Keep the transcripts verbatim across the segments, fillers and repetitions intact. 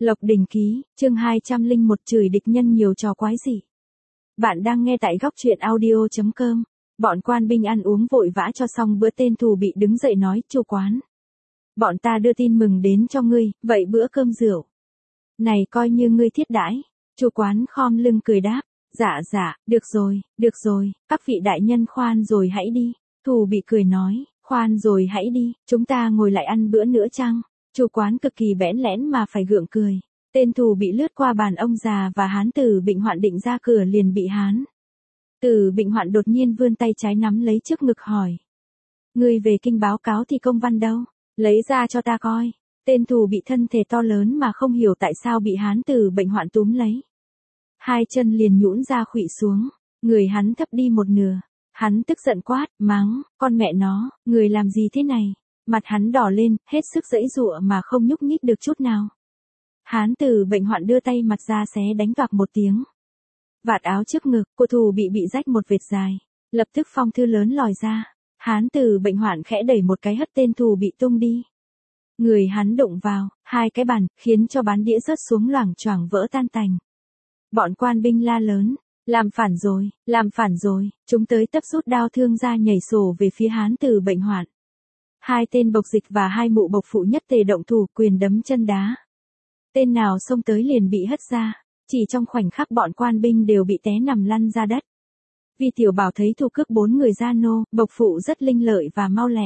Lộc Đình Ký, chương hai trăm lẻ một chửi địch nhân nhiều trò quái gì. Bạn đang nghe tại góc truyện audio chấm com. Bọn quan binh ăn uống vội vã cho xong bữa, tên thù bị đứng dậy nói: "Chủ quán, bọn ta đưa tin mừng đến cho ngươi, vậy bữa cơm rượu này coi như ngươi thiết đãi." Chủ quán khom lưng cười đáp: "Dạ dạ, được rồi, được rồi, các vị đại nhân khoan rồi hãy đi." Thù bị cười nói: "Khoan rồi hãy đi, chúng ta ngồi lại ăn bữa nữa chăng?" Chủ quán cực kỳ bẽn lẽn mà phải gượng cười. Tên thù bị lướt qua bàn ông già và Hán Tử Bệnh Hoạn định ra cửa liền bị Hán Tử Bệnh Hoạn đột nhiên vươn tay trái nắm lấy trước ngực hỏi: "Ngươi về kinh báo cáo thì công văn đâu? Lấy ra cho ta coi." Tên thù bị thân thể to lớn mà không hiểu tại sao bị Hán Tử Bệnh Hoạn túm lấy. Hai chân liền nhũn ra khuỵu xuống, người hắn thấp đi một nửa. Hắn tức giận quát, mắng: "Con mẹ nó, người làm gì thế này?" Mặt hắn đỏ lên, hết sức giãy giụa mà không nhúc nhích được chút nào. Hán Tử Bệnh Hoạn đưa tay mặt ra xé đánh toạc một tiếng. Vạt áo trước ngực của thù bị bị rách một vệt dài, lập tức phong thư lớn lòi ra. Hán Tử Bệnh Hoạn khẽ đẩy một cái hất tên thù bị tung đi. Người hắn đụng vào hai cái bàn, khiến cho bán đĩa rớt xuống loảng choảng vỡ tan tành. Bọn quan binh la lớn: "Làm phản rồi, làm phản rồi!" Chúng tới tấp rút đao thương ra nhảy sổ về phía Hán Tử Bệnh Hoạn. Hai tên bộc dịch và hai mụ bộc phụ nhất tề động thủ, quyền đấm chân đá. Tên nào xông tới liền bị hất ra. Chỉ trong khoảnh khắc bọn quan binh đều bị té nằm lăn ra đất. Vi Tiểu Bảo thấy thù cước bốn người gia nô, bộc phụ rất linh lợi và mau lẹ.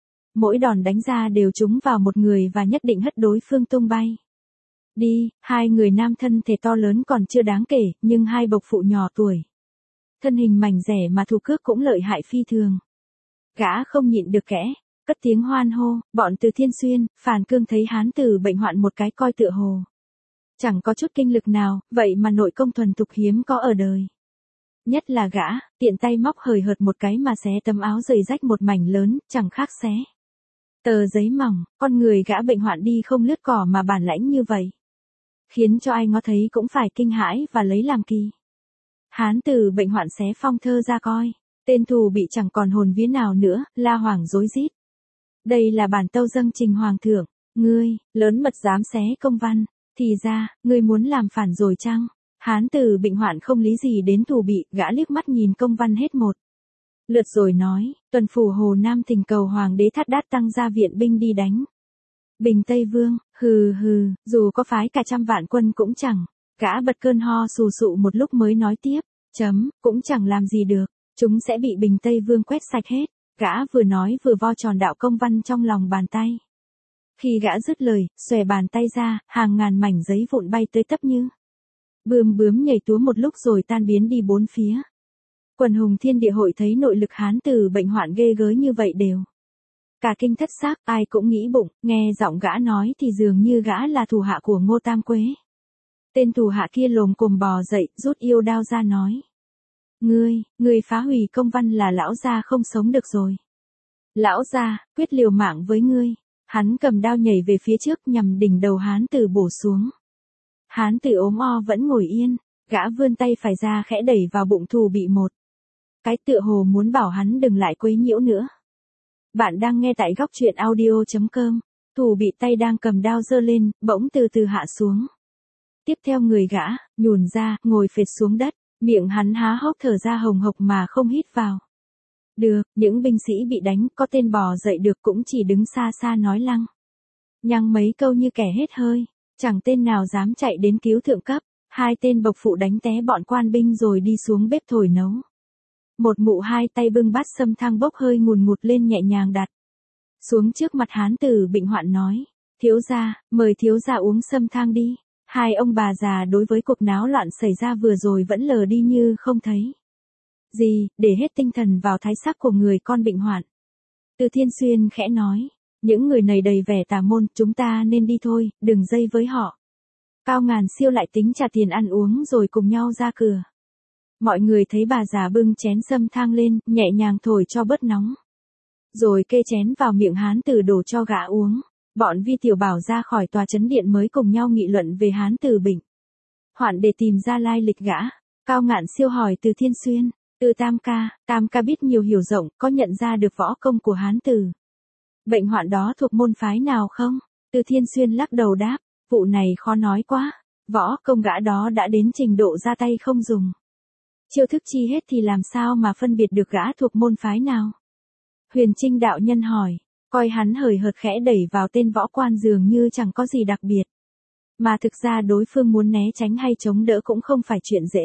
Mỗi đòn đánh ra đều trúng vào một người và nhất định hất đối phương tung bay. Đi, hai người nam thân thể to lớn còn chưa đáng kể, nhưng hai bộc phụ nhỏ tuổi. Thân hình mảnh dẻ mà thù cước cũng lợi hại phi thường. Gã không nhịn được kẽ, cất tiếng hoan hô. Bọn Từ Thiên Xuyên, Phàn Cương thấy Hán Tử Bệnh Hoạn một cái coi tựa hồ chẳng có chút kinh lực nào, vậy mà nội công thuần thục hiếm có ở đời. Nhất là gã, tiện tay móc hời hợt một cái mà xé tấm áo rời rách một mảnh lớn, chẳng khác xé tờ giấy mỏng. Con người gã bệnh hoạn đi không lướt cỏ mà bản lãnh như vậy, khiến cho ai ngó thấy cũng phải kinh hãi và lấy làm kỳ. Hán Tử Bệnh Hoạn xé phong thơ ra coi, tên thù bị chẳng còn hồn vía nào nữa, la hoảng rối rít: "Đây là bản tâu dâng trình hoàng thượng, ngươi, lớn mật dám xé công văn, thì ra, ngươi muốn làm phản rồi chăng?" Hán Tử Bệnh Hoạn không lý gì đến thù bị, gã liếc mắt nhìn công văn hết một lượt rồi nói: "Tuần phủ Hồ Nam thỉnh cầu hoàng đế Thát Đát tăng ra viện binh đi đánh Bình Tây Vương." Hừ hừ, dù có phái cả trăm vạn quân cũng chẳng. Gã bật cơn ho sù sụ một lúc mới nói tiếp: "Chấm, cũng chẳng làm gì được, chúng sẽ bị Bình Tây Vương quét sạch hết." Gã vừa nói vừa vo tròn đạo công văn trong lòng bàn tay. Khi gã dứt lời, xòe bàn tay ra, hàng ngàn mảnh giấy vụn bay tới tấp như bươm bướm nhảy túa một lúc rồi tan biến đi bốn phía. Quần hùng thiên địa hội thấy nội lực Hán Tử Bệnh Hoạn ghê gớm như vậy đều cả kinh thất xác, ai cũng nghĩ bụng, nghe giọng gã nói thì dường như gã là thủ hạ của Ngô Tam Quế. Tên thủ hạ kia lồm cồm bò dậy, rút yêu đao ra nói: "Ngươi, ngươi phá hủy công văn là lão gia không sống được rồi. Lão gia, quyết liều mạng với ngươi." Hắn cầm đao nhảy về phía trước nhằm đỉnh đầu Hán Tử bổ xuống. Hán Tử ốm o vẫn ngồi yên, gã vươn tay phải ra khẽ đẩy vào bụng thù bị một cái, tựa hồ muốn bảo hắn đừng lại quấy nhiễu nữa. Bạn đang nghe tại góc truyện audio chấm com. Thù bị tay đang cầm đao giơ lên, bỗng từ từ hạ xuống. Tiếp theo người gã nhùn ra, ngồi phệt xuống đất, miệng hắn há hốc thở ra hồng hộc mà không hít vào được. Những binh sĩ bị đánh có tên bò dậy được cũng chỉ đứng xa xa nói lăng nhăng mấy câu như kẻ hết hơi, chẳng tên nào dám chạy đến cứu thượng cấp. Hai tên bộc phụ đánh té bọn quan binh rồi đi xuống bếp thổi nấu. Một mụ hai tay bưng bát sâm thang bốc hơi ngùn ngụt lên nhẹ nhàng đặt xuống trước mặt Hán Tử Bệnh Hoạn nói: "Thiếu gia, mời thiếu gia uống sâm thang đi." Hai ông bà già đối với cuộc náo loạn xảy ra vừa rồi vẫn lờ đi như không thấy gì, để hết tinh thần vào thái sắc của người con Bệnh Hoạn. Từ Thiên Xuyên khẽ nói: "Những người này đầy vẻ tà môn, chúng ta nên đi thôi, đừng dây với họ." Cao Ngàn Siêu lại tính trả tiền ăn uống rồi cùng nhau ra cửa. Mọi người thấy bà già bưng chén sâm thang lên, nhẹ nhàng thổi cho bớt nóng, rồi kê chén vào miệng Hán Tử đổ cho gã uống. Bọn Vi Tiểu Bảo ra khỏi tòa chấn điện mới cùng nhau nghị luận về Hán Tử Bệnh Hoạn để tìm ra lai lịch gã. Cao Ngạn Siêu hỏi Từ Thiên Xuyên: "Từ Tam ca, Tam ca biết nhiều hiểu rộng, có nhận ra được võ công của Hán Tử Bệnh Hoạn đó thuộc môn phái nào không?" Từ Thiên Xuyên lắc đầu đáp: Vụ này khó nói quá, võ công gã đó đã đến trình độ ra tay không dùng chiêu thức chi hết thì làm sao mà phân biệt được gã thuộc môn phái nào? Huyền Trinh đạo nhân hỏi, coi hắn hời hợt khẽ đẩy vào tên võ quan dường như chẳng có gì đặc biệt. Mà thực ra đối phương muốn né tránh hay chống đỡ cũng không phải chuyện dễ.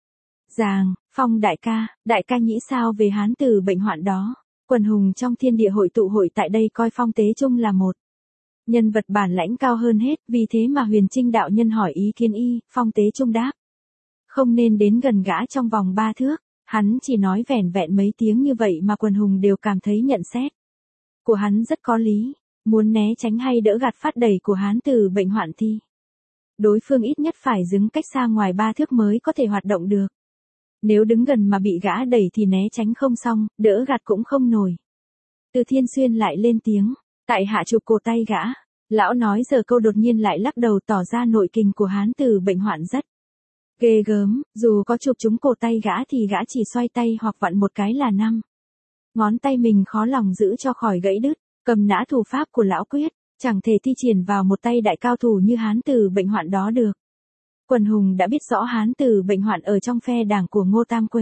Giàng, Phong đại ca, đại ca nghĩ sao về hán tử bệnh hoạn đó? Quần hùng trong thiên địa hội tụ hội tại đây coi Phong Tế Trung là một nhân vật bản lãnh cao hơn hết, vì thế mà Huyền Trinh đạo nhân hỏi ý kiến y, Phong Tế Trung đáp. Không nên đến gần gã trong vòng ba thước, hắn chỉ nói vẻn vẹn mấy tiếng như vậy mà quần hùng đều cảm thấy nhận xét của hắn rất có lý, muốn né tránh hay đỡ gạt phát đẩy của hán tử bệnh hoạn thì đối phương ít nhất phải đứng cách xa ngoài ba thước mới có thể hoạt động được. Nếu đứng gần mà bị gã đẩy thì né tránh không xong, đỡ gạt cũng không nổi. Từ Thiên Xuyên lại lên tiếng, tại hạ chụp cổ tay gã. Lão nói giờ câu đột nhiên lại lắc đầu tỏ ra nội kình của hán tử bệnh hoạn rất ghê gớm, dù có chụp trúng cổ tay gã thì gã chỉ xoay tay hoặc vặn một cái là năm ngón tay mình khó lòng giữ cho khỏi gãy đứt, cầm nã thủ pháp của lão quyết, chẳng thể thi triển vào một tay đại cao thủ như hán tử bệnh hoạn đó được. Quần hùng đã biết rõ hán tử bệnh hoạn ở trong phe đảng của Ngô Tam Quế.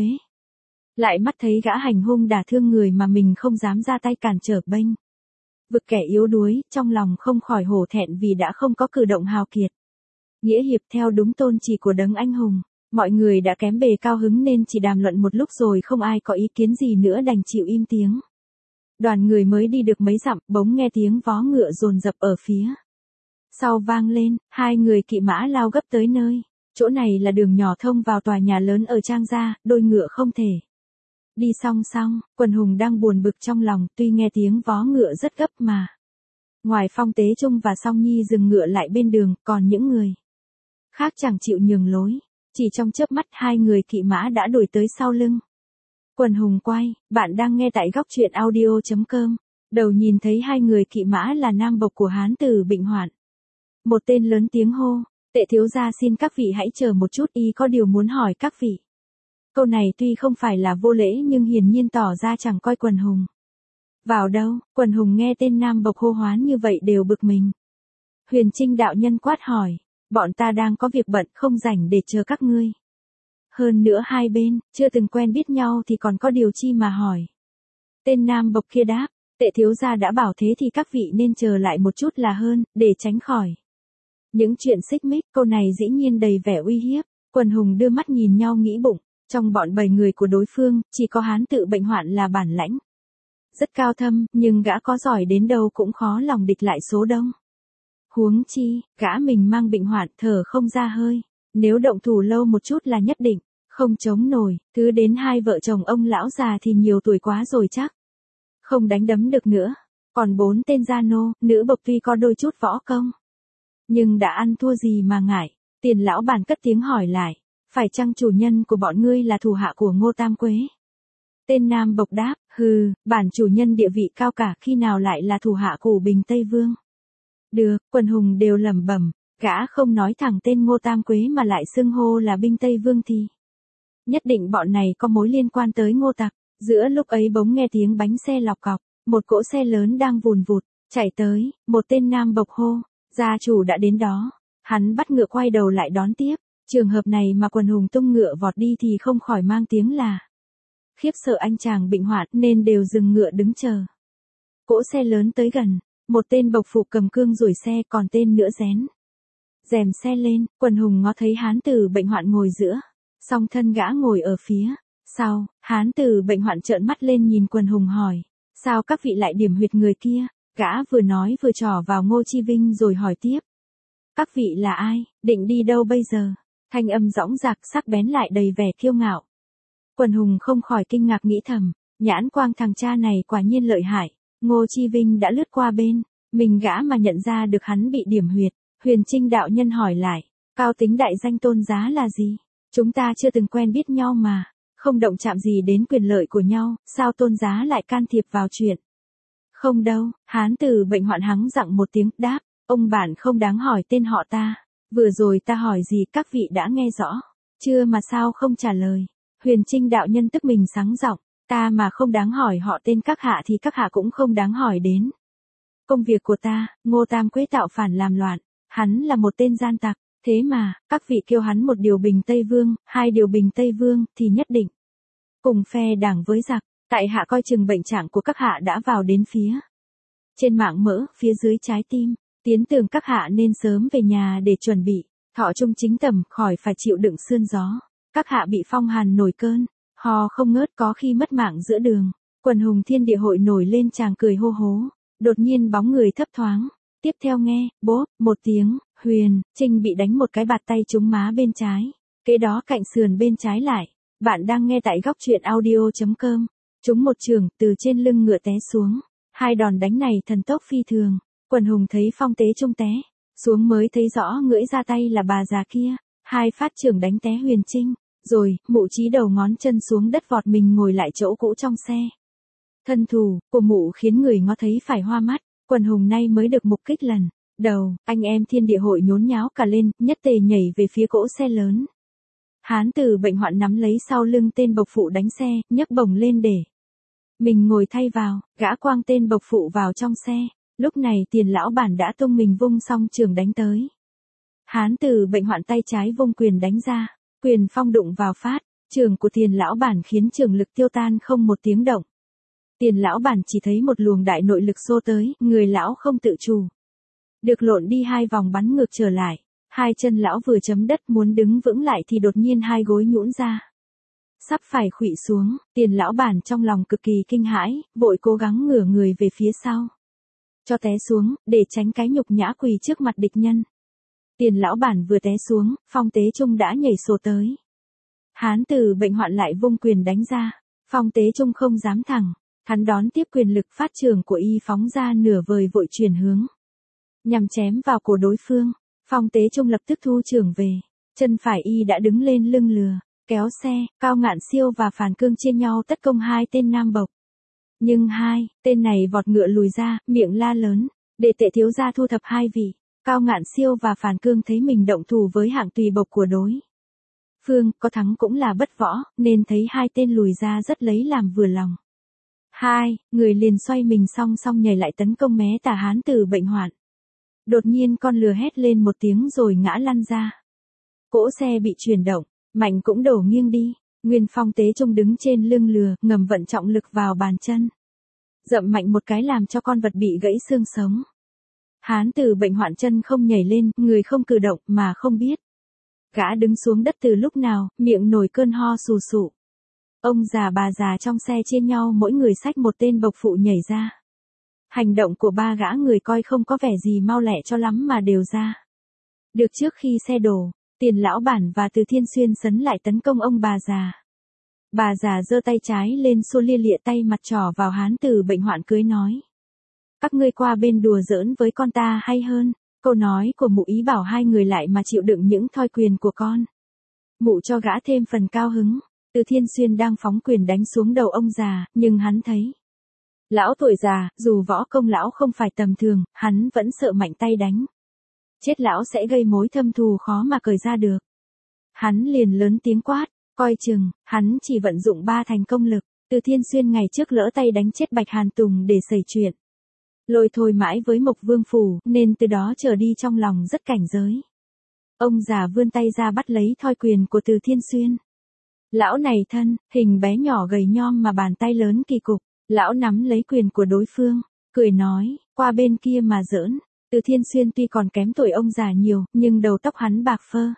Lại mắt thấy gã hành hung đả thương người mà mình không dám ra tay cản trở bênh vực kẻ yếu đuối, trong lòng không khỏi hổ thẹn vì đã không có cử động hào kiệt. Nghĩa hiệp theo đúng tôn chỉ của đấng anh hùng, mọi người đã kém bề cao hứng nên chỉ đàm luận một lúc rồi không ai có ý kiến gì nữa đành chịu im tiếng. Đoàn người mới đi được mấy dặm, bỗng nghe tiếng vó ngựa dồn dập ở phía sau vang lên, hai người kỵ mã lao gấp tới nơi. Chỗ này là đường nhỏ thông vào tòa nhà lớn ở Trang Gia, đôi ngựa không thể đi song song. Quần hùng đang buồn bực trong lòng, tuy nghe tiếng vó ngựa rất gấp mà ngoài Phong Tế Trung và Song Nhi dừng ngựa lại bên đường, còn những người khác chẳng chịu nhường lối. Chỉ trong chớp mắt hai người kỵ mã đã đuổi tới sau lưng. Quần hùng quay, bạn đang nghe tại góc truyện audio chấm com. Đầu nhìn thấy hai người kỵ mã là nam bộc của hán tử bệnh hoạn. Một tên lớn tiếng hô, Tệ thiếu gia xin các vị hãy chờ một chút, y có điều muốn hỏi các vị. Câu này tuy không phải là vô lễ nhưng hiển nhiên tỏ ra chẳng coi quần hùng vào đâu. Quần hùng nghe tên nam bộc hô hoán như vậy đều bực mình. Huyền Trinh đạo nhân quát hỏi, bọn ta đang có việc bận không rảnh để chờ các ngươi. Hơn nữa hai bên, chưa từng quen biết nhau thì còn có điều chi mà hỏi. Tên nam bộc kia đáp, Tệ thiếu gia đã bảo thế thì các vị nên chờ lại một chút là hơn, để tránh khỏi những chuyện xích mích. Câu này dĩ nhiên đầy vẻ uy hiếp. Quần hùng đưa mắt nhìn nhau nghĩ bụng, trong bọn bảy người của đối phương, chỉ có hán tự bệnh hoạn là bản lãnh rất cao thâm, nhưng gã có giỏi đến đâu cũng khó lòng địch lại số đông. Huống chi, gã mình mang bệnh hoạn thở không ra hơi, nếu động thủ lâu một chút là nhất định không chống nổi. Thứ đến hai vợ chồng ông lão già thì nhiều tuổi quá rồi chắc không đánh đấm được nữa. Còn bốn tên gia nô, nữ bộc tuy có đôi chút võ công, nhưng đã ăn thua gì mà ngại. Tiền lão bản cất tiếng hỏi lại, phải chăng chủ nhân của bọn ngươi là thủ hạ của Ngô Tam Quế? Tên nam bộc đáp, hừ, bản chủ nhân địa vị cao cả khi nào lại là thủ hạ của Bình Tây Vương. Được, quần hùng đều lẩm bẩm, gã không nói thẳng tên Ngô Tam Quế mà lại xưng hô là Bình Tây Vương thì nhất định bọn này có mối liên quan tới Ngô Tặc. Giữa lúc ấy bỗng nghe tiếng bánh xe lọc cọc, một cỗ xe lớn đang vùn vụt chạy tới, một tên nam bộc hô, gia chủ đã đến đó. Hắn bắt ngựa quay đầu lại đón tiếp. Trường hợp này mà quần hùng tung ngựa vọt đi thì không khỏi mang tiếng là khiếp sợ anh chàng bệnh hoạn nên đều dừng ngựa đứng chờ. Cỗ xe lớn tới gần, một tên bộc phụ cầm cương rủi xe, còn tên nữa rén rèm xe lên. Quần hùng ngó thấy hán tử bệnh hoạn ngồi giữa, song thân gã ngồi ở phía sau. Hán tử bệnh hoạn trợn mắt lên nhìn quần hùng hỏi, sao các vị lại điểm huyệt người kia? Gã vừa nói vừa trỏ vào Ngô Chi Vinh rồi hỏi tiếp, các vị là ai, định đi đâu bây giờ? Thanh âm dõng dạc sắc bén lại đầy vẻ kiêu ngạo. Quần hùng không khỏi kinh ngạc nghĩ thầm, nhãn quang thằng cha này quả nhiên lợi hại. Ngô Chi Vinh đã lướt qua bên mình gã mà nhận ra được hắn bị điểm huyệt. Huyền Trinh đạo nhân hỏi lại, cao tính đại danh tôn giá là gì? Chúng ta chưa từng quen biết nhau mà, không động chạm gì đến quyền lợi của nhau, sao tôn giá lại can thiệp vào chuyện? Không đâu, hán tử bệnh hoạn hắng giọng một tiếng, đáp, ông bạn không đáng hỏi tên họ ta. Vừa rồi ta hỏi gì các vị đã nghe rõ chưa mà sao không trả lời? Huyền Trinh đạo nhân tức mình sáng giọng, ta mà không đáng hỏi họ tên các hạ thì các hạ cũng không đáng hỏi đến công việc của ta. Ngô Tam Quế tạo phản làm loạn, Hắn là một tên gian tặc, thế mà, các vị kêu hắn một điều bình Tây Vương, hai điều bình Tây Vương, thì nhất định. Cùng phe đảng với giặc, tại hạ coi chừng bệnh trạng của các hạ đã vào đến phía. Trên mạng mỡ, phía dưới trái tim, tiến tưởng các hạ nên sớm về nhà để chuẩn bị, thọ trung chính tầm, khỏi phải chịu đựng sương gió. Các hạ bị phong hàn nổi cơn, ho không ngớt có khi mất mạng giữa đường. Quần hùng thiên địa hội nổi lên chàng cười hô hố, đột nhiên bóng người thấp thoáng. Tiếp theo nghe, bốp, một tiếng, Huyền, Trinh bị đánh một cái bạt tay trúng má bên trái. Kế đó cạnh sườn bên trái lại. Bạn đang nghe tại góc truyện audio.com. Trúng một trường, từ trên lưng ngựa té xuống. Hai đòn đánh này thần tốc phi thường. Quần hùng thấy Phong Tế Trung té xuống mới thấy rõ ngưỡi ra tay là bà già kia. Hai phát trưởng đánh té Huyền Trinh. Rồi, Mụ Chí đầu ngón chân xuống đất vọt mình ngồi lại chỗ cũ trong xe. Thân thủ của Mụ khiến người ngó thấy phải hoa mắt. Quần hùng nay mới được mục kích lần đầu, anh em thiên địa hội nhốn nháo cả lên, nhất tề nhảy về phía cỗ xe lớn. Hán Tử Bệnh Hoạn nắm lấy sau lưng tên bộc phụ đánh xe, nhấc bổng lên để mình ngồi thay vào, gã quang tên bộc phụ vào trong xe. Lúc này Tiền lão bản đã tung mình vung xong trường đánh tới. Hán Tử Bệnh Hoạn tay trái vung quyền đánh ra, quyền phong đụng vào phát, trường của Tiền lão bản khiến trường lực tiêu tan không một tiếng động. Tiền lão bản chỉ thấy một luồng đại nội lực xô tới, người lão không tự chủ được lộn đi hai vòng bắn ngược trở lại. Hai chân lão vừa chấm đất muốn đứng vững lại thì đột nhiên hai gối nhũn ra. Sắp phải khuỵu xuống, Tiền lão bản trong lòng cực kỳ kinh hãi, vội cố gắng ngửa người về phía sau. Cho té xuống, để tránh cái nhục nhã quỳ trước mặt địch nhân. Tiền lão bản vừa té xuống, Phong Tế Trung đã nhảy sổ tới. Hán Tử Bệnh Hoạn lại vung quyền đánh ra, Phong Tế Trung không dám thẳng. Hắn đón tiếp quyền lực phát trường của y phóng ra nửa vời vội chuyển hướng. Nhằm chém vào cổ đối phương, Phong Tế Trung lập tức thu trường về. Chân phải y đã đứng lên lưng lừa, kéo xe, Cao Ngạn Siêu và Phàn Cương chia nhau tấn công hai tên nam bộc. Nhưng hai, tên này vọt ngựa lùi ra, miệng la lớn, để Tệ thiếu gia thu thập hai vị. Cao Ngạn Siêu và Phàn Cương thấy mình động thủ với hạng tùy bộc của đối phương, có thắng cũng là bất võ, nên thấy hai tên lùi ra rất lấy làm vừa lòng. Hai, người liền xoay mình song song nhảy lại tấn công mé tà Hán Tử Bệnh Hoạn. Đột nhiên con lừa hét lên một tiếng rồi ngã lăn ra. Cỗ xe bị chuyển động, mạnh cũng đổ nghiêng đi. Nguyên Phong Tế Trung đứng trên lưng lừa, ngầm vận trọng lực vào bàn chân. Dậm mạnh một cái làm cho con vật bị gãy xương sống. Hán Tử Bệnh Hoạn chân không nhảy lên, người không cử động mà không biết. Gã đứng xuống đất từ lúc nào, miệng nổi cơn ho sù sụ. Ông già bà già trong xe chia nhau mỗi người xách một tên bộc phụ nhảy ra. Hành động của ba gã người coi không có vẻ gì mau lẹ cho lắm mà đều ra. Được trước khi xe đổ, Tiền lão bản và Từ Thiên Xuyên sấn lại tấn công ông bà già. Bà già giơ tay trái lên xua lia lịa tay mặt trỏ vào Hán Tử Bệnh Hoạn cưới nói. Các ngươi qua bên đùa giỡn với con ta hay hơn. Câu nói của Mụ ý bảo hai người lại mà chịu đựng những thoi quyền của con. Mụ cho gã thêm phần cao hứng. Từ Thiên Xuyên đang phóng quyền đánh xuống đầu ông già, nhưng hắn thấy. Lão tuổi già, dù võ công lão không phải tầm thường, hắn vẫn sợ mạnh tay đánh. Chết lão sẽ gây mối thâm thù khó mà cởi ra được. Hắn liền lớn tiếng quát, coi chừng, hắn chỉ vận dụng ba thành công lực. Từ Thiên Xuyên ngày trước lỡ tay đánh chết Bạch Hàn Tùng để xảy chuyện. Lôi thôi mãi với Mộc Vương Phủ, nên từ đó trở đi trong lòng rất cảnh giới. Ông già vươn tay ra bắt lấy thoi quyền của Từ Thiên Xuyên. Lão này thân, hình bé nhỏ gầy nhom mà bàn tay lớn kỳ cục. Lão nắm lấy quyền của đối phương, cười nói, qua bên kia mà giỡn. Từ Thiên Xuyên tuy còn kém tuổi ông già nhiều, nhưng đầu tóc hắn bạc phơ.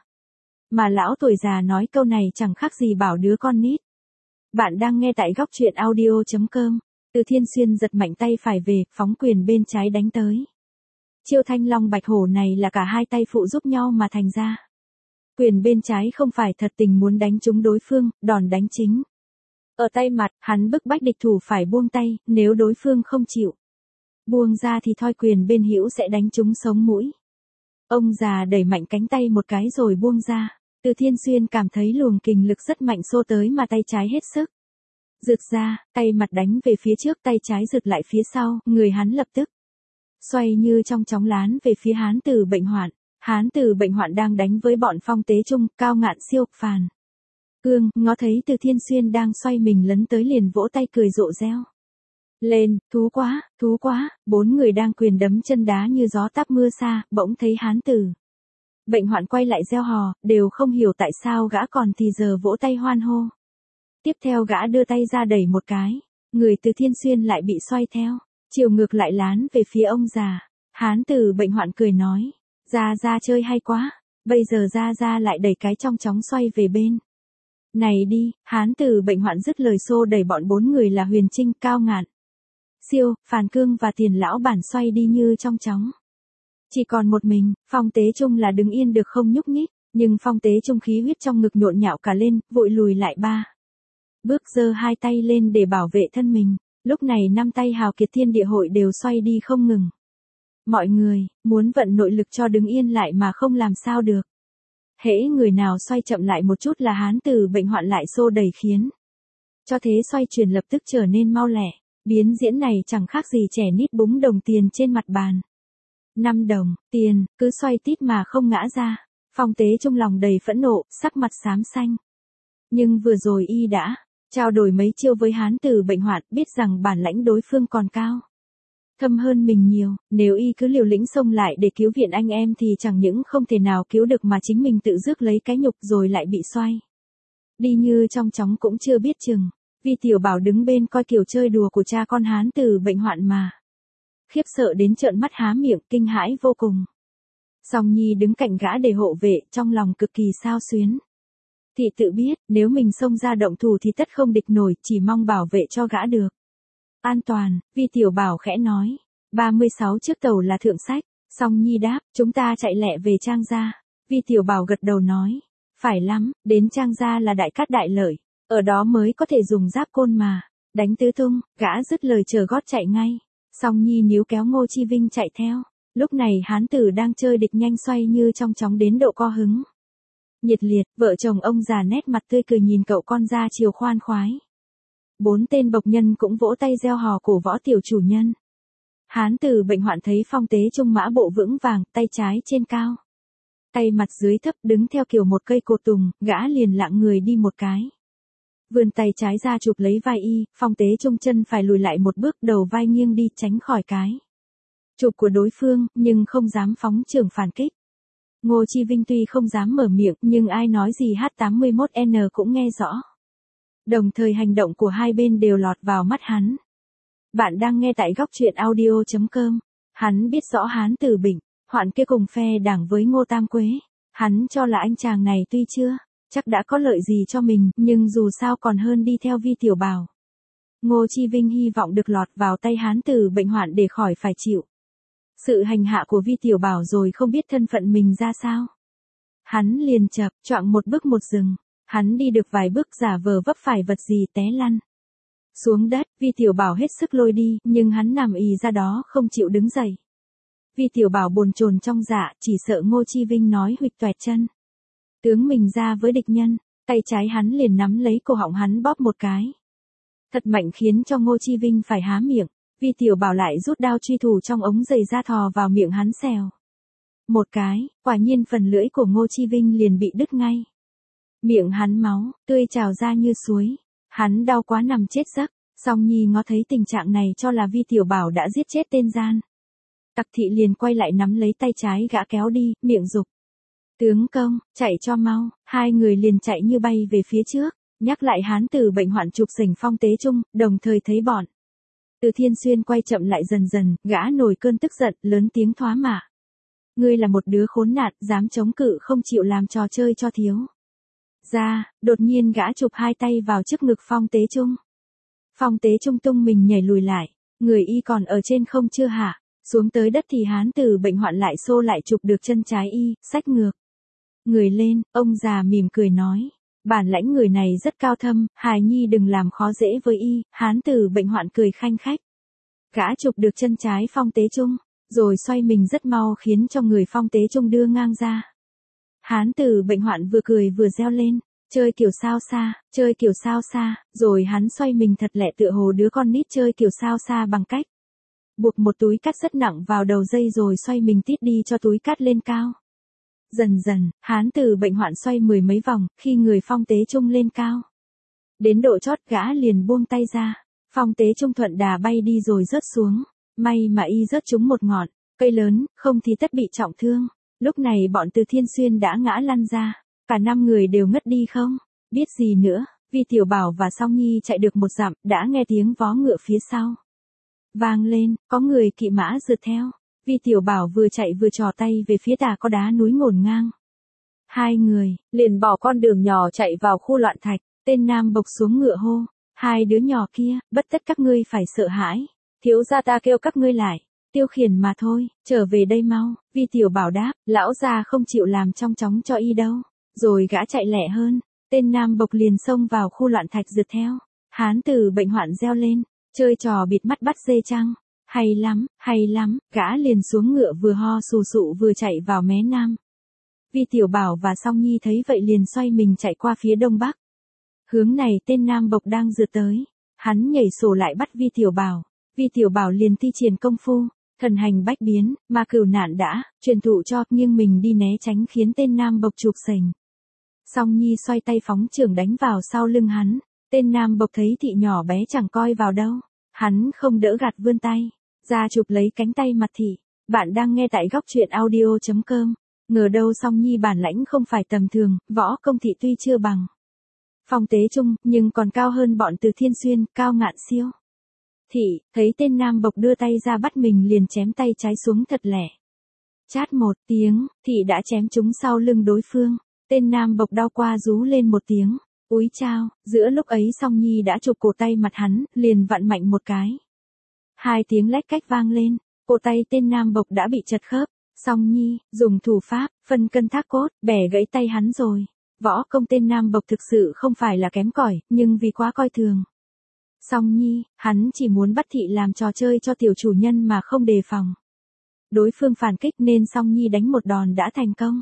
Mà lão tuổi già nói câu này chẳng khác gì bảo đứa con nít. Bạn đang nghe tại góc truyện audio.com. Từ Thiên Xuyên giật mạnh tay phải về, phóng quyền bên trái đánh tới. Chiêu Thanh Long Bạch Hổ này là cả hai tay phụ giúp nhau mà thành ra. Quyền bên trái không phải thật tình muốn đánh trúng đối phương, đòn đánh chính. Ở tay mặt, hắn bức bách địch thủ phải buông tay, nếu đối phương không chịu buông ra thì thoi quyền bên hữu sẽ đánh trúng sống mũi. Ông già đẩy mạnh cánh tay một cái rồi buông ra. Từ Thiên Xuyên cảm thấy luồng kình lực rất mạnh xô tới mà tay trái hết sức rượt ra, tay mặt đánh về phía trước, tay trái rượt lại phía sau, người hắn lập tức xoay như trong chóng lán về phía Hán Tử Bệnh Hoạn. Hán Tử Bệnh Hoạn đang đánh với bọn Phong Tế Trung, Cao Ngạn Siêu, Phàn Cương, ngó thấy Từ Thiên Xuyên đang xoay mình lấn tới liền vỗ tay cười rộ reo. Lên, thú quá, thú quá, bốn người đang quyền đấm chân đá như gió táp mưa xa, bỗng thấy hán tử bệnh hoạn quay lại reo hò, đều không hiểu tại sao gã còn thì giờ vỗ tay hoan hô. Tiếp theo gã đưa tay ra đẩy một cái, người từ Thiên Xuyên lại bị xoay theo, chiều ngược lại lán về phía ông già. Hán tử bệnh hoạn cười nói, ra ra chơi hay quá, bây giờ ra ra lại đẩy cái trong chóng xoay về bên. Này đi, hán tử bệnh hoạn dứt lời xô đẩy bọn bốn người là Huyền Trinh, Cao Ngạn, Siêu, Phàn Cương và Tiền lão bản xoay đi như trong chóng. Chỉ còn một mình, Phong Tế Trung là đứng yên được không nhúc nhích, nhưng Phong Tế Trung khí huyết trong ngực nhộn nhạo cả lên, vội lùi lại ba bước giơ hai tay lên để bảo vệ thân mình. Lúc này năm tay hào kiệt thiên địa hội đều xoay đi không ngừng. Mọi người, muốn vận nội lực cho đứng yên lại mà không làm sao được. Hễ người nào xoay chậm lại một chút là hán tử bệnh hoạn lại xô đẩy khiến cho thế xoay chuyển lập tức trở nên mau lẹ. Biến diễn này chẳng khác gì trẻ nít búng đồng tiền trên mặt bàn. Năm đồng, tiền, cứ xoay tít mà không ngã ra. Phong Tế trong lòng đầy phẫn nộ, sắc mặt xám xanh. Nhưng vừa rồi y đã trao đổi mấy chiêu với hán tử bệnh hoạn, biết rằng bản lãnh đối phương còn cao thâm hơn mình nhiều, nếu y cứ liều lĩnh xông lại để cứu viện anh em thì chẳng những không thể nào cứu được mà chính mình tự rước lấy cái nhục rồi lại bị xoay đi như trong chóng cũng chưa biết chừng. Vi Tiểu Bảo đứng bên coi kiểu chơi đùa của cha con hán tử bệnh hoạn mà khiếp sợ đến trợn mắt há miệng, kinh hãi vô cùng. Song Nhi đứng cạnh gã để hộ vệ, trong lòng cực kỳ xao xuyến. Thị tự biết, nếu mình xông ra động thủ thì tất không địch nổi, chỉ mong bảo vệ cho gã được an toàn. Vi Tiểu Bảo khẽ nói, ba mươi sáu chiếc tàu là thượng sách. Song Nhi đáp, chúng ta chạy lẹ về Trang gia. Vi Tiểu Bảo gật đầu nói, phải lắm, đến Trang gia là đại cát đại lợi, ở đó mới có thể dùng giáp côn mà đánh tứ tung. Gã dứt lời chờ gót chạy ngay. Song Nhi níu kéo Ngô Chi Vinh chạy theo. Lúc này hán tử đang chơi địch nhanh xoay như trong chóng đến độ co hứng nhiệt liệt. Vợ chồng ông già nét mặt tươi cười nhìn cậu con ra chiều khoan khoái. Bốn tên bộc nhân cũng vỗ tay reo hò cổ võ tiểu chủ nhân. Hán tử bệnh hoạn thấy Phong Tế Trung mã bộ vững vàng, tay trái trên cao, tay mặt dưới thấp, đứng theo kiểu một cây cột tùng, gã liền lạng người đi một cái, vươn tay trái ra chụp lấy vai y. Phong Tế Trung chân phải lùi lại một bước, đầu vai nghiêng đi tránh khỏi cái chụp của đối phương, nhưng không dám phóng trường phản kích. Ngô Chi Vinh tuy không dám mở miệng, nhưng ai nói gì H tám mươi mốt N cũng nghe rõ. Đồng thời hành động của hai bên đều lọt vào mắt hắn. Bạn đang nghe tại góc truyện audio chấm com. Hắn biết rõ hán tử bệnh hoạn kia cùng phe đảng với Ngô Tam Quế. Hắn cho là anh chàng này tuy chưa chắc đã có lợi gì cho mình, nhưng dù sao còn hơn đi theo Vi Tiểu Bảo. Ngô Chi Vinh hy vọng được lọt vào tay hán tử bệnh hoạn để khỏi phải chịu sự hành hạ của Vi Tiểu Bảo rồi không biết thân phận mình ra sao. Hắn liền chập choạng một bước một dừng. Hắn đi được vài bước giả vờ vấp phải vật gì té lăn xuống đất. Vi Tiểu Bảo hết sức lôi đi, nhưng hắn nằm ì ra đó không chịu đứng dậy. Vi Tiểu Bảo bồn chồn trong dạ, chỉ sợ Ngô Chi Vinh nói huỵch toẹt chân tướng mình ra với địch nhân. Tay trái hắn liền nắm lấy cổ họng hắn bóp một cái thật mạnh, khiến cho Ngô Chi Vinh phải há miệng. Vi Tiểu Bảo lại rút đao truy thủ trong ống giày ra thò vào miệng hắn xèo một cái, quả nhiên phần lưỡi của Ngô Chi Vinh liền bị đứt ngay. Miệng hắn máu tươi trào ra như suối. Hắn đau quá nằm chết giấc. Song Nhi ngó thấy tình trạng này cho là Vi Tiểu Bảo đã giết chết tên gian tặc, thị liền quay lại nắm lấy tay trái gã kéo đi, miệng dục, tướng công, chạy cho mau. Hai người liền chạy như bay về phía trước, nhắc lại hán tử bệnh hoạn chụp sành Phong Tế Trung, đồng thời thấy bọn từ Thiên Xuyên quay chậm lại dần dần. Gã nổi cơn tức giận, lớn tiếng thoá mạ, ngươi là một đứa khốn nạn, dám chống cự không chịu làm trò chơi cho thiếu ra. Đột nhiên gã chụp hai tay vào trước ngực Phong Tế Trung. Phong Tế Trung tung mình nhảy lùi lại, người y còn ở trên không chưa hạ xuống tới đất thì hán tử bệnh hoạn lại xô lại chụp được chân trái y, xách ngược người lên. Ông già mỉm cười nói, bản lãnh người này rất cao thâm, hài nhi đừng làm khó dễ với y. Hán tử bệnh hoạn cười khanh khách, gã chụp được chân trái Phong Tế Trung, rồi xoay mình rất mau khiến cho người Phong Tế Trung đưa ngang ra. Hán tử bệnh hoạn vừa cười vừa reo lên, chơi kiểu sao xa, chơi kiểu sao xa. Rồi hắn xoay mình thật lẹ tựa hồ đứa con nít chơi kiểu sao xa bằng cách buộc một túi cát rất nặng vào đầu dây rồi xoay mình tít đi cho túi cát lên cao. Dần dần, hán tử bệnh hoạn xoay mười mấy vòng, khi người Phong Tế Trung lên cao đến độ chót gã liền buông tay ra. Phong Tế Trung thuận đà bay đi rồi rớt xuống. May mà y rớt trúng một ngọn cây lớn, không thì tất bị trọng thương. Lúc này bọn Từ Thiên Xuyên đã ngã lăn ra. Cả năm người đều ngất đi không biết gì nữa. Vi Tiểu Bảo và Song Nhi chạy được một dặm, đã nghe tiếng vó ngựa phía sau vang lên, có người kỵ mã rượt theo. Vi Tiểu Bảo vừa chạy vừa trò tay về phía tà có đá núi ngổn ngang. Hai người liền bỏ con đường nhỏ chạy vào khu loạn thạch. Tên nam bộc xuống ngựa hô, hai đứa nhỏ kia, bất tất các ngươi phải sợ hãi. Thiếu gia ta kêu các ngươi lại. Tiêu Khiển mà thôi, trở về đây mau. Vi Tiểu Bảo đáp, lão gia không chịu làm trong chóng cho y đâu. Rồi gã chạy lẹ hơn. Tên nam bộc liền xông vào khu loạn thạch rượt theo. Hán Tử Bệnh Hoạn reo lên, chơi trò bịt mắt bắt dê chăng? Hay lắm, hay lắm. Gã liền xuống ngựa vừa ho sù sụ vừa chạy vào mé nam. Vi Tiểu Bảo và Song Nhi thấy vậy liền xoay mình chạy qua phía đông bắc. Hướng này tên nam bộc đang rượt tới. Hắn nhảy sổ lại bắt Vi Tiểu Bảo. Vi Tiểu Bảo liền thi triển công phu, thần hành bách biến, mà cửu nạn đã truyền thụ cho, nghiêng mình đi né tránh khiến tên nam bộc chụp sành. Song Nhi xoay tay phóng chưởng đánh vào sau lưng hắn. Tên nam bộc thấy thị nhỏ bé chẳng coi vào đâu. Hắn không đỡ gạt vươn tay ra chụp lấy cánh tay mặt thị. Bạn đang nghe tại góc truyện audio chấm com. Ngờ đâu Song Nhi bản lãnh không phải tầm thường, võ công thị tuy chưa bằng Phong Tế Trung, nhưng còn cao hơn bọn Từ Thiên Xuyên, cao ngạn siêu. Thị, thấy tên nam bộc đưa tay ra bắt mình liền chém tay trái xuống thật lẻ. Chát một tiếng, thị đã chém trúng sau lưng đối phương. Tên nam bộc đau qua rú lên một tiếng. Úi chao, giữa lúc ấy Song Nhi đã chụp cổ tay mặt hắn, liền vặn mạnh một cái. Hai tiếng lách cách vang lên, cổ tay tên nam bộc đã bị chật khớp. Song Nhi, dùng thủ pháp, phân cân thác cốt, bẻ gãy tay hắn rồi. Võ công tên nam bộc thực sự không phải là kém cỏi, nhưng vì quá coi thường Song Nhi, hắn chỉ muốn bắt thị làm trò chơi cho tiểu chủ nhân mà không đề phòng đối phương phản kích nên Song Nhi đánh một đòn đã thành công.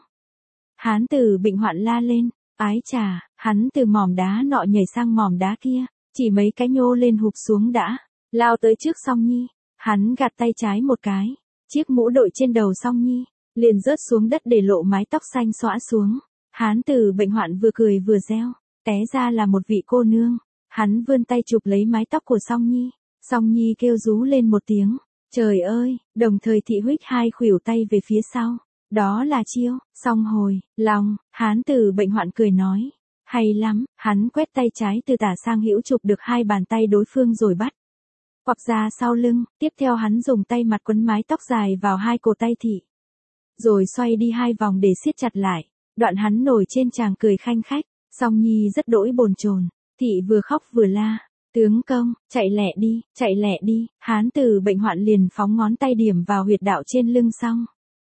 Hán Tử Bệnh Hoạn la lên, ái chà, hắn từ mỏm đá nọ nhảy sang mỏm đá kia, chỉ mấy cái nhô lên hụp xuống đã, lao tới trước Song Nhi, hắn gạt tay trái một cái, chiếc mũ đội trên đầu Song Nhi liền rớt xuống đất để lộ mái tóc xanh xõa xuống. Hán Tử Bệnh Hoạn vừa cười vừa reo, té ra là một vị cô nương. Hắn vươn tay chụp lấy mái tóc của Song Nhi. Song Nhi kêu rú lên một tiếng, trời ơi, đồng thời thị huých hai khuỷu tay về phía sau. Đó là chiêu, song hồi, lòng. Hán Tử Bệnh Hoạn cười nói, hay lắm. Hắn quét tay trái từ tả sang hữu chụp được hai bàn tay đối phương rồi bắt quặp ra sau lưng. Tiếp theo hắn dùng tay mặt quấn mái tóc dài vào hai cổ tay thị, rồi xoay đi hai vòng để siết chặt lại. Đoạn hắn nổi trên tràng cười khanh khách. Song Nhi rất đỗi bồn chồn, thị vừa khóc vừa la, tướng công, chạy lẹ đi, chạy lẹ đi. Hán Tử Bệnh Hoạn liền phóng ngón tay điểm vào huyệt đạo trên lưng Song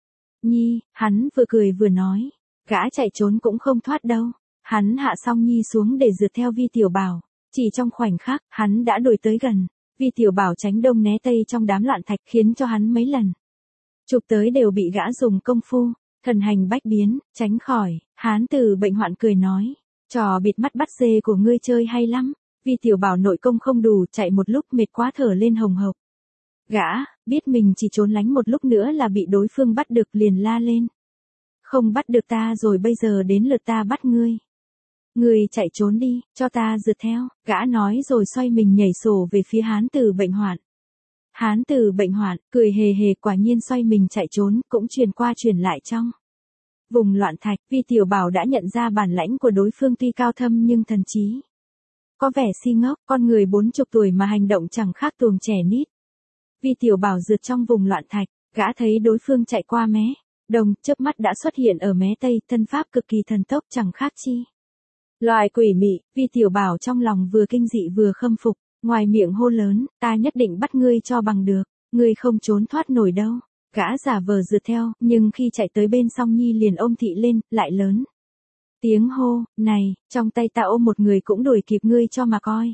Nhi. Hắn vừa cười vừa nói, gã chạy trốn cũng không thoát đâu. Hắn hạ Song Nhi xuống để rượt theo Vi Tiểu Bảo. Chỉ trong khoảnh khắc, hắn đã đuổi tới gần. Vi Tiểu Bảo tránh đông né tây trong đám loạn thạch, khiến cho hắn mấy lần chụp tới đều bị gã dùng công phu thần hành bách biến tránh khỏi. Hán Tử Bệnh Hoạn cười nói, trò bịt mắt bắt dê của ngươi chơi hay lắm. Vi Tiểu Bảo nội công không đủ, chạy một lúc mệt quá thở lên hồng hộc. Gã biết mình chỉ trốn lánh một lúc nữa là bị đối phương bắt được, liền la lên, không bắt được ta rồi, bây giờ đến lượt ta bắt ngươi. Ngươi chạy trốn đi, cho ta rượt theo. Gã nói rồi xoay mình nhảy sổ về phía Hán Tử Bệnh Hoạn. Hán Tử Bệnh Hoạn cười hề hề, quả nhiên xoay mình chạy trốn, cũng truyền qua truyền lại trong vùng loạn thạch. Vi Tiểu Bảo đã nhận ra bản lãnh của đối phương tuy cao thâm nhưng thần trí có vẻ si ngốc, con người bốn chục tuổi mà hành động chẳng khác tuồng trẻ nít. Vi Tiểu Bảo rượt trong vùng loạn thạch, gã thấy đối phương chạy qua mé đông, chớp mắt đã xuất hiện ở mé tây, thân pháp cực kỳ thần tốc chẳng khác chi loài quỷ mị. Vi Tiểu Bảo trong lòng vừa kinh dị vừa khâm phục, ngoài miệng hô lớn, ta nhất định bắt ngươi cho bằng được, ngươi không trốn thoát nổi đâu. Gã giả vờ rượt theo, nhưng khi chạy tới bên Song Nhi liền ôm thị lên, lại lớn tiếng hô, này, trong tay ta ôm một người cũng đuổi kịp ngươi cho mà coi.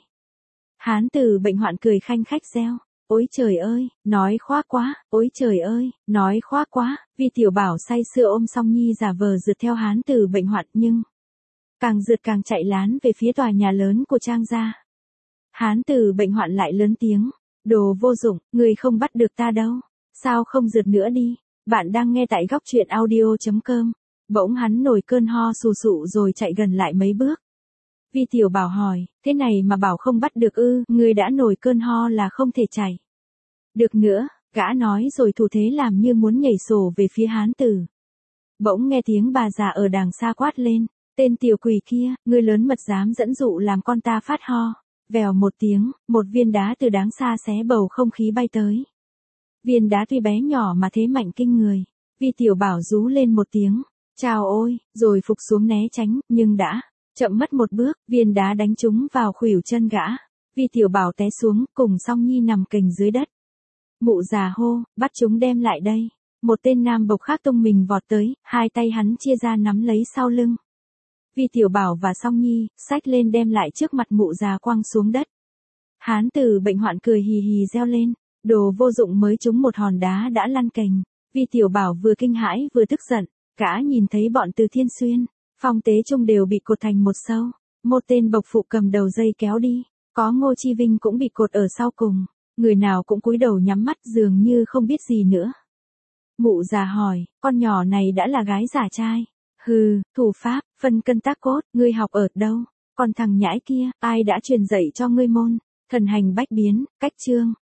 Hán Tử Bệnh Hoạn cười khanh khách reo, ôi trời ơi, nói khoác quá, ôi trời ơi, nói khoác quá. Vi Tiểu Bảo say sưa ôm Song Nhi giả vờ rượt theo Hán Tử Bệnh Hoạn, nhưng càng rượt càng chạy lán về phía tòa nhà lớn của Trang gia. Hán Tử Bệnh Hoạn lại lớn tiếng, đồ vô dụng, ngươi không bắt được ta đâu, sao không rượt nữa đi. Bạn đang nghe tại góc truyện audio chấm com. Bỗng hắn nổi cơn ho sù sụ rồi chạy gần lại mấy bước. Vi Tiểu Bảo hỏi, thế này mà bảo không bắt được ư, người đã nổi cơn ho là không thể chạy được nữa, gã nói rồi thủ thế làm như muốn nhảy sổ về phía hán tử. Bỗng nghe tiếng bà già ở đằng xa quát lên, tên tiểu quỷ kia, ngươi lớn mật dám dẫn dụ làm con ta phát ho. Vèo một tiếng, một viên đá từ đáng xa xé bầu không khí bay tới. Viên đá tuy bé nhỏ mà thế mạnh kinh người. Vi Tiểu Bảo rú lên một tiếng, chào ôi, rồi phục xuống né tránh, nhưng đã chậm mất một bước, viên đá đánh trúng vào khuỷu chân gã. Vi Tiểu Bảo té xuống, cùng Song Nhi nằm kềnh dưới đất. Mụ già hô, bắt chúng đem lại đây. Một tên nam bộc khác tung mình vọt tới, hai tay hắn chia ra nắm lấy sau lưng. Vi Tiểu Bảo và Song Nhi, xách lên đem lại trước mặt mụ già quăng xuống đất. Hán tử bệnh hoạn cười hì hì reo lên, đồ vô dụng mới trúng một hòn đá đã lăn cành. Vi Tiểu Bảo vừa kinh hãi vừa tức giận, gã nhìn thấy bọn Từ Thiên Xuyên, Phong Tế Trung đều bị cột thành một sâu. Một tên bộc phụ cầm đầu dây kéo đi, có Ngô Chi Vinh cũng bị cột ở sau cùng, người nào cũng cúi đầu nhắm mắt dường như không biết gì nữa. Mụ già hỏi, con nhỏ này đã là gái giả trai? Hừ, thủ pháp, phân cân tác cốt, ngươi học ở đâu? Còn thằng nhãi kia, ai đã truyền dạy cho ngươi môn? Thần hành bách biến, cách chương.